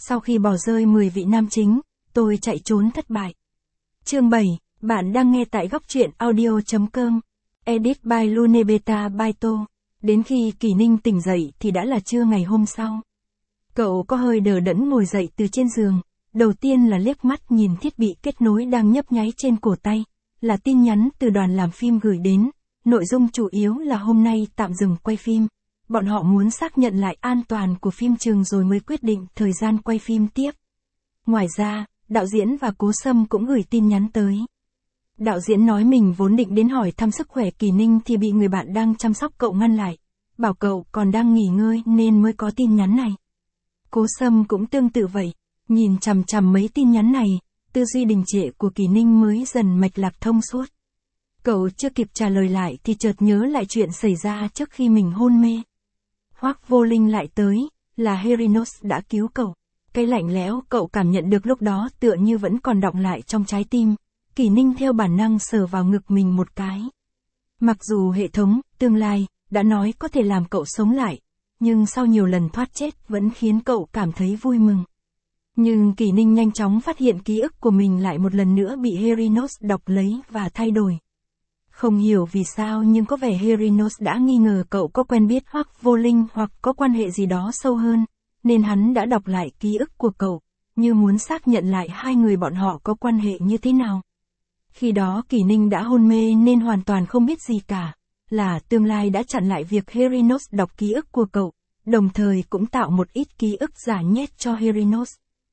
Sau khi bỏ rơi 10 vị nam chính, tôi chạy trốn thất bại. Chương 7, bạn đang nghe tại góc truyện audio.com. Edit by Lunebeta Baito. Đến khi Kỳ Ninh tỉnh dậy thì đã là trưa ngày hôm sau. Cậu có hơi đờ đẫn ngồi dậy từ trên giường, đầu tiên là liếc mắt nhìn thiết bị kết nối đang nhấp nháy trên cổ tay, là tin nhắn từ đoàn làm phim gửi đến, nội dung chủ yếu là hôm nay tạm dừng quay phim. Bọn họ muốn xác nhận lại an toàn của phim trường rồi mới quyết định thời gian quay phim tiếp. Ngoài ra, đạo diễn và Cố Sâm cũng gửi tin nhắn tới. Đạo diễn nói mình vốn định đến hỏi thăm sức khỏe Kỳ Ninh thì bị người bạn đang chăm sóc cậu ngăn lại, bảo cậu còn đang nghỉ ngơi nên mới có tin nhắn này. Cố Sâm cũng tương tự vậy, nhìn chằm chằm mấy tin nhắn này, tư duy đình trệ của Kỳ Ninh mới dần mạch lạc thông suốt. Cậu chưa kịp trả lời lại thì chợt nhớ lại chuyện xảy ra trước khi mình hôn mê. Hoắc Vô Linh lại tới, là Herinos đã cứu cậu. Cái lạnh lẽo cậu cảm nhận được lúc đó tựa như vẫn còn đọng lại trong trái tim. Kỳ Ninh theo bản năng sờ vào ngực mình một cái. Mặc dù hệ thống, tương lai, đã nói có thể làm cậu sống lại, nhưng sau nhiều lần thoát chết vẫn khiến cậu cảm thấy vui mừng. Nhưng Kỳ Ninh nhanh chóng phát hiện ký ức của mình lại một lần nữa bị Herinos đọc lấy và thay đổi. Không hiểu vì sao nhưng có vẻ Herinos đã nghi ngờ cậu có quen biết Hoắc Vô Linh hoặc có quan hệ gì đó sâu hơn, nên hắn đã đọc lại ký ức của cậu, như muốn xác nhận lại hai người bọn họ có quan hệ như thế nào. Khi đó Kỳ Ninh đã hôn mê nên hoàn toàn không biết gì cả, là tương lai đã chặn lại việc Herinos đọc ký ức của cậu, đồng thời cũng tạo một ít ký ức giả nhét cho Herinos.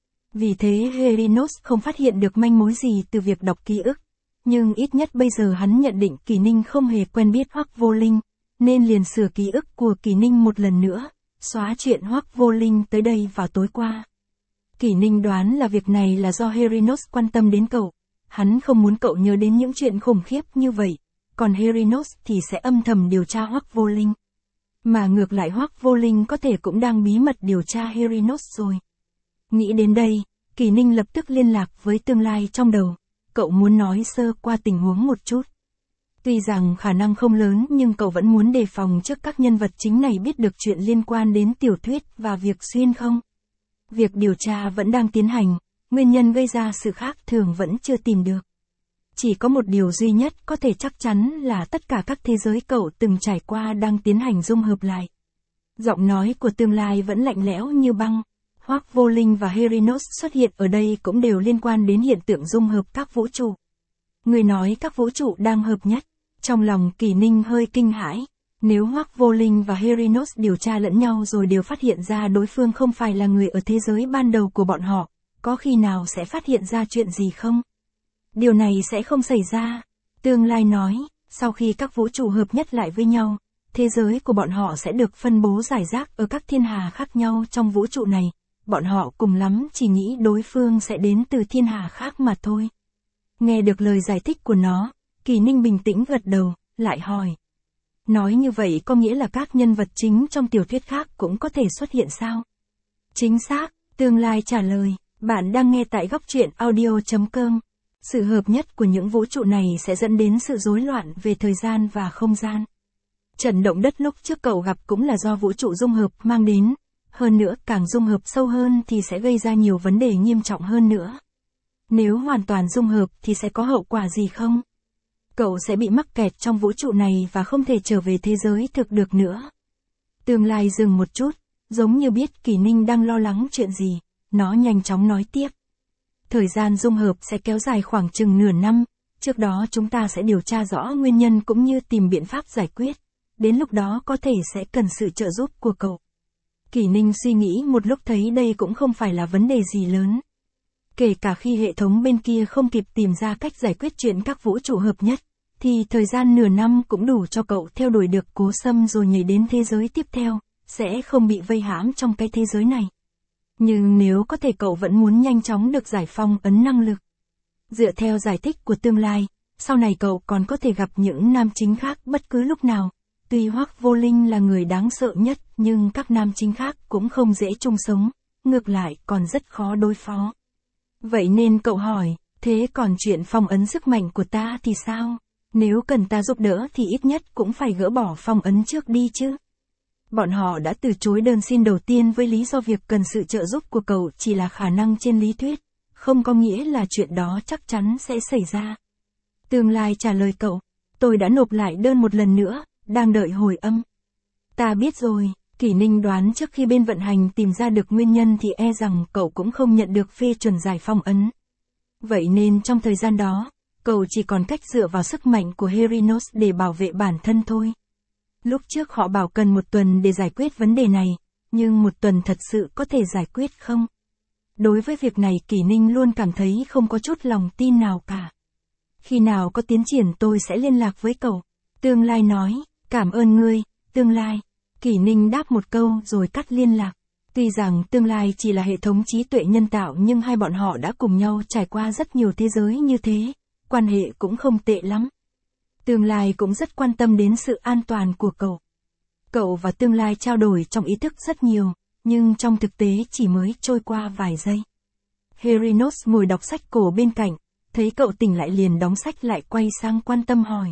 Vì thế Herinos không phát hiện được manh mối gì từ việc đọc ký ức. Nhưng ít nhất bây giờ hắn nhận định Kỳ Ninh không hề quen biết Hoắc Vô Linh, nên liền sửa ký ức của Kỳ Ninh một lần nữa, xóa chuyện Hoắc Vô Linh tới đây vào tối qua. Kỳ Ninh đoán là việc này là do Herinos quan tâm đến cậu, hắn không muốn cậu nhớ đến những chuyện khủng khiếp như vậy, còn Herinos thì sẽ âm thầm điều tra Hoắc Vô Linh. Mà ngược lại Hoắc Vô Linh có thể cũng đang bí mật điều tra Herinos rồi. Nghĩ đến đây, Kỳ Ninh lập tức liên lạc với tương lai trong đầu. Cậu muốn nói sơ qua tình huống một chút. Tuy rằng khả năng không lớn nhưng cậu vẫn muốn đề phòng trước các nhân vật chính này biết được chuyện liên quan đến tiểu thuyết và việc xuyên không. Việc điều tra vẫn đang tiến hành, nguyên nhân gây ra sự khác thường vẫn chưa tìm được. Chỉ có một điều duy nhất có thể chắc chắn là tất cả các thế giới cậu từng trải qua đang tiến hành dung hợp lại. Giọng nói của tương lai vẫn lạnh lẽo như băng. Hoắc Vô Linh và Herinos xuất hiện ở đây cũng đều liên quan đến hiện tượng dung hợp các vũ trụ. Người nói các vũ trụ đang hợp nhất, trong lòng Kỳ Ninh hơi kinh hãi. Nếu Hoắc Vô Linh và Herinos điều tra lẫn nhau rồi đều phát hiện ra đối phương không phải là người ở thế giới ban đầu của bọn họ, có khi nào sẽ phát hiện ra chuyện gì không? Điều này sẽ không xảy ra. Tương lai nói, sau khi các vũ trụ hợp nhất lại với nhau, thế giới của bọn họ sẽ được phân bố rải rác ở các thiên hà khác nhau trong vũ trụ này. Bọn họ cùng lắm chỉ nghĩ đối phương sẽ đến từ thiên hà khác mà thôi. Nghe được lời giải thích của nó, Kỳ Ninh bình tĩnh gật đầu, lại hỏi. Nói như vậy có nghĩa là các nhân vật chính trong tiểu thuyết khác cũng có thể xuất hiện sao? Chính xác, tương lai trả lời, bạn đang nghe tại góc truyện audio.com. Sự hợp nhất của những vũ trụ này sẽ dẫn đến sự rối loạn về thời gian và không gian. Trận động đất lúc trước cậu gặp cũng là do vũ trụ dung hợp mang đến. Hơn nữa càng dung hợp sâu hơn thì sẽ gây ra nhiều vấn đề nghiêm trọng hơn nữa. Nếu hoàn toàn dung hợp thì sẽ có hậu quả gì không? Cậu sẽ bị mắc kẹt trong vũ trụ này và không thể trở về thế giới thực được nữa. Tương lai dừng một chút, giống như biết Kỳ Ninh đang lo lắng chuyện gì, nó nhanh chóng nói tiếp. Thời gian dung hợp sẽ kéo dài khoảng chừng nửa năm, trước đó chúng ta sẽ điều tra rõ nguyên nhân cũng như tìm biện pháp giải quyết. Đến lúc đó có thể sẽ cần sự trợ giúp của cậu. Kỳ Ninh suy nghĩ một lúc thấy đây cũng không phải là vấn đề gì lớn. Kể cả khi hệ thống bên kia không kịp tìm ra cách giải quyết chuyện các vũ trụ hợp nhất, thì thời gian nửa năm cũng đủ cho cậu theo đuổi được Cố Sâm rồi nhảy đến thế giới tiếp theo, sẽ không bị vây hãm trong cái thế giới này. Nhưng nếu có thể cậu vẫn muốn nhanh chóng được giải phong ấn năng lực. Dựa theo giải thích của tương lai, sau này cậu còn có thể gặp những nam chính khác bất cứ lúc nào. Tuy Hoắc Vô Linh là người đáng sợ nhất, nhưng các nam chính khác cũng không dễ chung sống, ngược lại còn rất khó đối phó. Vậy nên cậu hỏi, thế còn chuyện phong ấn sức mạnh của ta thì sao? Nếu cần ta giúp đỡ thì ít nhất cũng phải gỡ bỏ phong ấn trước đi chứ. Bọn họ đã từ chối đơn xin đầu tiên với lý do việc cần sự trợ giúp của cậu chỉ là khả năng trên lý thuyết, không có nghĩa là chuyện đó chắc chắn sẽ xảy ra. Tương lai trả lời cậu, tôi đã nộp lại đơn một lần nữa, đang đợi hồi âm. Ta biết rồi, Kỷ Ninh đoán trước khi bên vận hành tìm ra được nguyên nhân thì e rằng cậu cũng không nhận được phê chuẩn giải phong ấn. Vậy nên trong thời gian đó, cậu chỉ còn cách dựa vào sức mạnh của Herinos để bảo vệ bản thân thôi. Lúc trước họ bảo cần 1 tuần để giải quyết vấn đề này, nhưng 1 tuần thật sự có thể giải quyết không? Đối với việc này Kỷ Ninh luôn cảm thấy không có chút lòng tin nào cả. Khi nào có tiến triển tôi sẽ liên lạc với cậu. Tương Lai nói, cảm ơn ngươi, Tương Lai. Kỷ Ninh đáp một câu rồi cắt liên lạc. Tuy rằng Tương Lai chỉ là hệ thống trí tuệ nhân tạo nhưng hai bọn họ đã cùng nhau trải qua rất nhiều thế giới như thế, quan hệ cũng không tệ lắm. Tương Lai cũng rất quan tâm đến sự an toàn của cậu. Cậu và Tương Lai trao đổi trong ý thức rất nhiều, nhưng trong thực tế chỉ mới trôi qua vài giây. Herinos ngồi đọc sách cổ bên cạnh, thấy cậu tỉnh lại liền đóng sách lại quay sang quan tâm hỏi.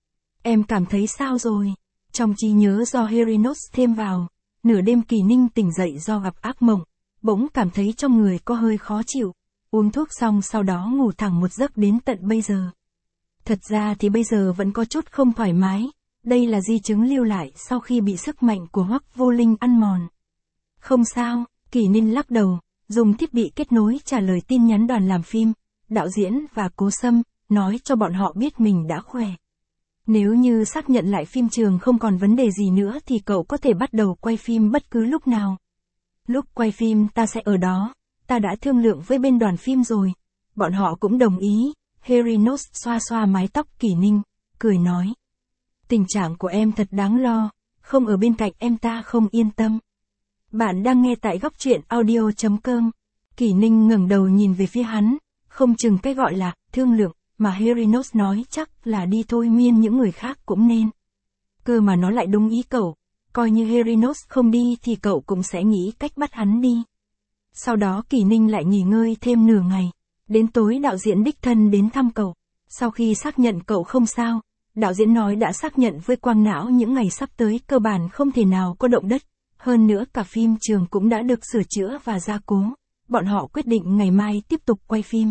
Em cảm thấy sao rồi? Trong trí nhớ do Herinos thêm vào, nửa đêm Kỷ Ninh tỉnh dậy do gặp ác mộng, bỗng cảm thấy trong người có hơi khó chịu, uống thuốc xong sau đó ngủ thẳng một giấc đến tận bây giờ. Thật ra thì bây giờ vẫn có chút không thoải mái, đây là di chứng lưu lại sau khi bị sức mạnh của Hoắc Vô Linh ăn mòn. Không sao, Kỷ Ninh lắc đầu, dùng thiết bị kết nối trả lời tin nhắn đoàn làm phim, đạo diễn và Cố Sâm, nói cho bọn họ biết mình đã khỏe. Nếu như xác nhận lại phim trường không còn vấn đề gì nữa thì cậu có thể bắt đầu quay phim bất cứ lúc nào. Lúc quay phim ta sẽ ở đó, ta đã thương lượng với bên đoàn phim rồi. Bọn họ cũng đồng ý. Herinos xoa xoa mái tóc Kỷ Ninh, cười nói. Tình trạng của em thật đáng lo, không ở bên cạnh em ta không yên tâm. Bạn đang nghe tại góc truyện audio.com. Kỷ Ninh ngẩng đầu nhìn về phía hắn, không chừng cái gọi là thương lượng mà Herinos nói chắc là đi thôi miên những người khác cũng nên. Cơ mà nó lại đúng ý cậu, coi như Herinos không đi thì cậu cũng sẽ nghĩ cách bắt hắn đi. Sau đó Kỷ Ninh lại nghỉ ngơi thêm nửa ngày, đến tối đạo diễn đích thân đến thăm cậu. Sau khi xác nhận cậu không sao, đạo diễn nói đã xác nhận với quang não những ngày sắp tới cơ bản không thể nào có động đất, hơn nữa cả phim trường cũng đã được sửa chữa và gia cố. Bọn họ quyết định ngày mai tiếp tục quay phim.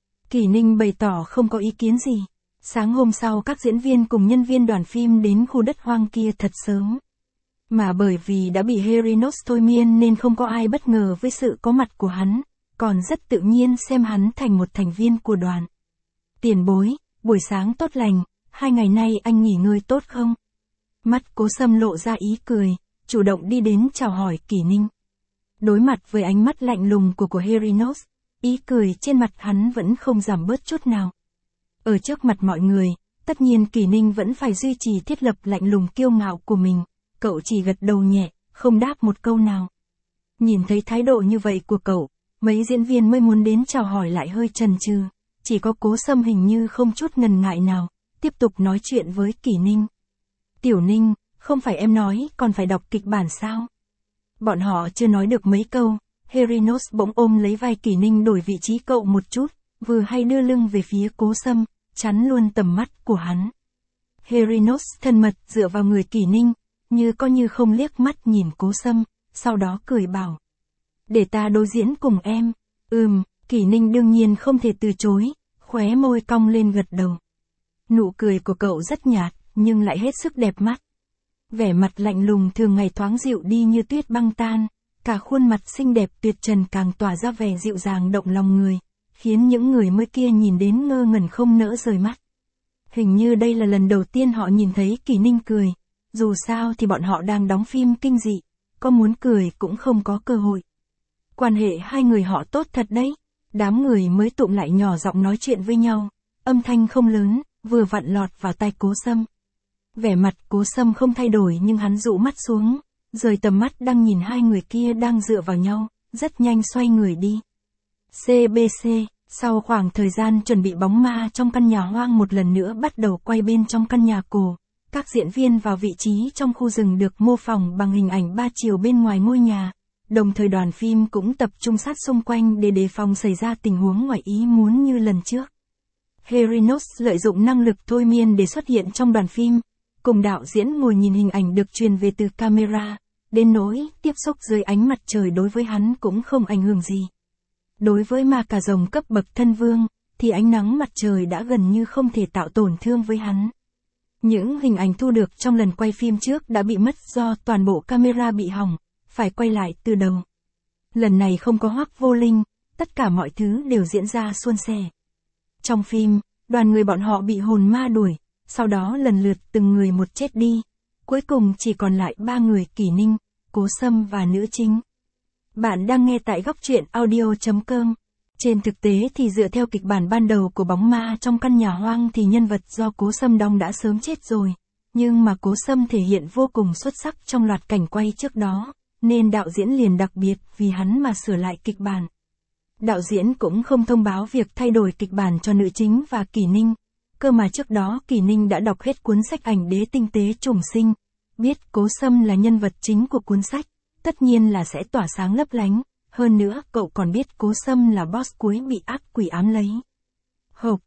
Kỷ Ninh bày tỏ không có ý kiến gì. Sáng hôm sau các diễn viên cùng nhân viên đoàn phim đến khu đất hoang kia thật sớm. Mà bởi vì đã bị Herinos thôi miên nên không có ai bất ngờ với sự có mặt của hắn, còn rất tự nhiên xem hắn thành một thành viên của đoàn. Tiền bối, buổi sáng tốt lành, 2 ngày nay anh nghỉ ngơi tốt không? Mắt Cố Sâm lộ ra ý cười, chủ động đi đến chào hỏi Kỷ Ninh. Đối mặt với ánh mắt lạnh lùng của Herinos, ý cười trên mặt hắn vẫn không giảm bớt chút nào. Ở trước mặt mọi người, tất nhiên Kỷ Ninh vẫn phải duy trì thiết lập lạnh lùng kiêu ngạo của mình, cậu chỉ gật đầu nhẹ, không đáp một câu nào. Nhìn thấy thái độ như vậy của cậu, mấy diễn viên mới muốn đến chào hỏi lại hơi chần chừ, chỉ có Cố Sâm hình như không chút ngần ngại nào, tiếp tục nói chuyện với Kỷ Ninh. Tiểu Ninh, không phải em nói còn phải đọc kịch bản sao? Bọn họ chưa nói được mấy câu, Herinos bỗng ôm lấy vai Kỷ Ninh đổi vị trí cậu một chút, vừa hay đưa lưng về phía Cố Sâm, chắn luôn tầm mắt của hắn. Herinos thân mật dựa vào người Kỷ Ninh, như coi như không liếc mắt nhìn Cố Sâm, sau đó cười bảo. Để ta đối diễn cùng em. Kỷ Ninh đương nhiên không thể từ chối, khóe môi cong lên gật đầu. Nụ cười của cậu rất nhạt, nhưng lại hết sức đẹp mắt. Vẻ mặt lạnh lùng thường ngày thoáng dịu đi như tuyết băng tan, cả khuôn mặt xinh đẹp tuyệt trần càng tỏa ra vẻ dịu dàng động lòng người, khiến những người mới kia nhìn đến ngơ ngẩn không nỡ rời mắt. Hình như đây là lần đầu tiên họ nhìn thấy Kỷ Ninh cười, dù sao thì bọn họ đang đóng phim kinh dị, có muốn cười cũng không có cơ hội. Quan hệ hai người họ tốt thật đấy. Đám người mới tụm lại nhỏ giọng nói chuyện với nhau, âm thanh không lớn, vừa vặn lọt vào tai Cố Sâm. Vẻ mặt Cố Sâm không thay đổi nhưng hắn dụ mắt xuống, rời tầm mắt đang nhìn hai người kia đang dựa vào nhau, rất nhanh xoay người đi. CBC, sau khoảng thời gian chuẩn bị bóng ma trong căn nhà hoang một lần nữa bắt đầu quay bên trong căn nhà cổ, các diễn viên vào vị trí trong khu rừng được mô phỏng bằng hình ảnh 3 chiều bên ngoài ngôi nhà. Đồng thời đoàn phim cũng tập trung sát xung quanh để đề phòng xảy ra tình huống ngoài ý muốn như lần trước. Herinos lợi dụng năng lực thôi miên để xuất hiện trong đoàn phim, cùng đạo diễn ngồi nhìn hình ảnh được truyền về từ camera, đến nỗi tiếp xúc dưới ánh mặt trời đối với hắn cũng không ảnh hưởng gì. Đối với ma cà rồng cấp bậc thân vương, thì ánh nắng mặt trời đã gần như không thể tạo tổn thương với hắn. Những hình ảnh thu được trong lần quay phim trước đã bị mất do toàn bộ camera bị hỏng, phải quay lại từ đầu. Lần này không có Hoắc Vô Linh, tất cả mọi thứ đều diễn ra suôn sẻ. Trong phim, đoàn người bọn họ bị hồn ma đuổi, sau đó lần lượt từng người một chết đi. Cuối cùng chỉ còn lại 3 người: Kỷ Ninh, Cố Sâm và nữ chính. Bạn đang nghe tại góc truyện audio.com. Trên thực tế thì dựa theo kịch bản ban đầu của Bóng Ma trong căn nhà hoang thì nhân vật do Cố Sâm đóng đã sớm chết rồi. Nhưng mà Cố Sâm thể hiện vô cùng xuất sắc trong loạt cảnh quay trước đó, nên đạo diễn liền đặc biệt vì hắn mà sửa lại kịch bản. Đạo diễn cũng không thông báo việc thay đổi kịch bản cho nữ chính và Kỷ Ninh. Cơ mà trước đó Kỷ Ninh đã đọc hết cuốn sách Ảnh Đế Tinh Tế Trùng Sinh, biết Cố Sâm là nhân vật chính của cuốn sách, tất nhiên là sẽ tỏa sáng lấp lánh. Hơn nữa cậu còn biết Cố Sâm là boss cuối bị ác quỷ ám lấy. Hộp,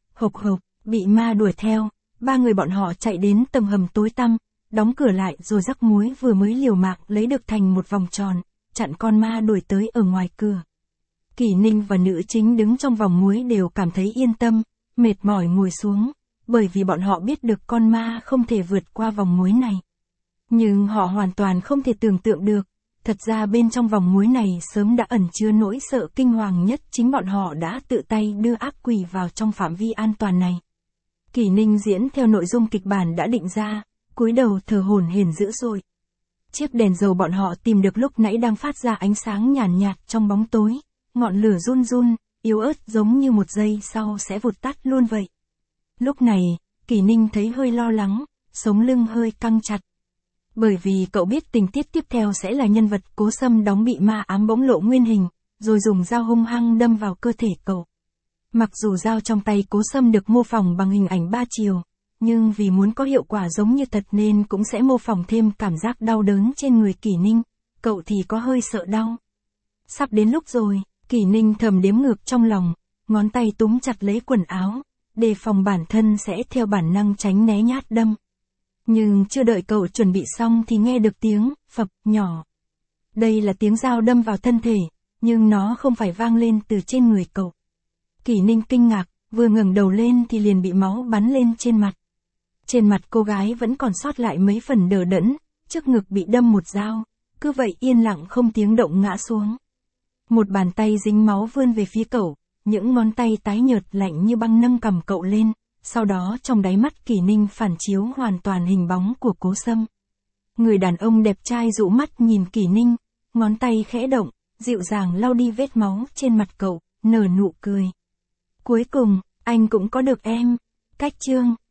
bị ma đuổi theo, 3 người bọn họ chạy đến tầng hầm tối tăm, đóng cửa lại rồi rắc muối vừa mới liều mạng lấy được thành một vòng tròn, chặn con ma đuổi tới ở ngoài cửa. Kỷ Ninh và nữ chính đứng trong vòng muối đều cảm thấy yên tâm, mệt mỏi ngồi xuống, bởi vì bọn họ biết được con ma không thể vượt qua vòng muối này. Nhưng họ hoàn toàn không thể tưởng tượng được, thật ra bên trong vòng muối này sớm đã ẩn chứa nỗi sợ kinh hoàng nhất, chính bọn họ đã tự tay đưa ác quỷ vào trong phạm vi an toàn này. Kỷ Ninh diễn theo nội dung kịch bản đã định ra, cúi đầu thở hổn hển dữ dội. Chiếc đèn dầu bọn họ tìm được lúc nãy đang phát ra ánh sáng nhàn nhạt trong bóng tối, ngọn lửa run run, yếu ớt giống như một giây sau sẽ vụt tắt luôn vậy. Lúc này, Kỷ Ninh thấy hơi lo lắng, sống lưng hơi căng chặt. Bởi vì cậu biết tình tiết tiếp theo sẽ là nhân vật Cố Sâm đóng bị ma ám bỗng lộ nguyên hình, rồi dùng dao hung hăng đâm vào cơ thể cậu. Mặc dù dao trong tay Cố Sâm được mô phỏng bằng hình ảnh 3 chiều, nhưng vì muốn có hiệu quả giống như thật nên cũng sẽ mô phỏng thêm cảm giác đau đớn trên người Kỷ Ninh, cậu thì có hơi sợ đau. Sắp đến lúc rồi, Kỷ Ninh thầm đếm ngược trong lòng, ngón tay túm chặt lấy quần áo, đề phòng bản thân sẽ theo bản năng tránh né nhát đâm. Nhưng chưa đợi cậu chuẩn bị xong thì nghe được tiếng phập nhỏ. Đây là tiếng dao đâm vào thân thể, nhưng nó không phải vang lên từ trên người cậu. Kỷ Ninh kinh ngạc, vừa ngẩng đầu lên thì liền bị máu bắn lên trên mặt. Trên mặt cô gái vẫn còn sót lại mấy phần đờ đẫn, trước ngực bị đâm một dao, cứ vậy yên lặng không tiếng động ngã xuống. Một bàn tay dính máu vươn về phía cậu, những ngón tay tái nhợt lạnh như băng nâng cầm cậu lên. Sau đó trong đáy mắt Kỷ Ninh phản chiếu hoàn toàn hình bóng của Cố Sâm. Người đàn ông đẹp trai dụ mắt nhìn Kỷ Ninh, ngón tay khẽ động, dịu dàng lau đi vết máu trên mặt cậu, nở nụ cười. Cuối cùng, anh cũng có được em. Cách chương